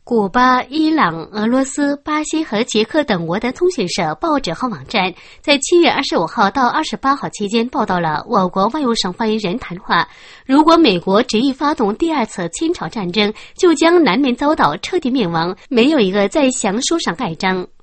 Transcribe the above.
古巴、伊朗、俄罗斯、巴西和捷克等国的通讯社、报纸和网站在7月25号到28号期间报道了我国外务省发言人谈话：如果美国执意发动第二次侵朝战争，就将难免遭到彻底灭亡，没有一个在详书上盖章。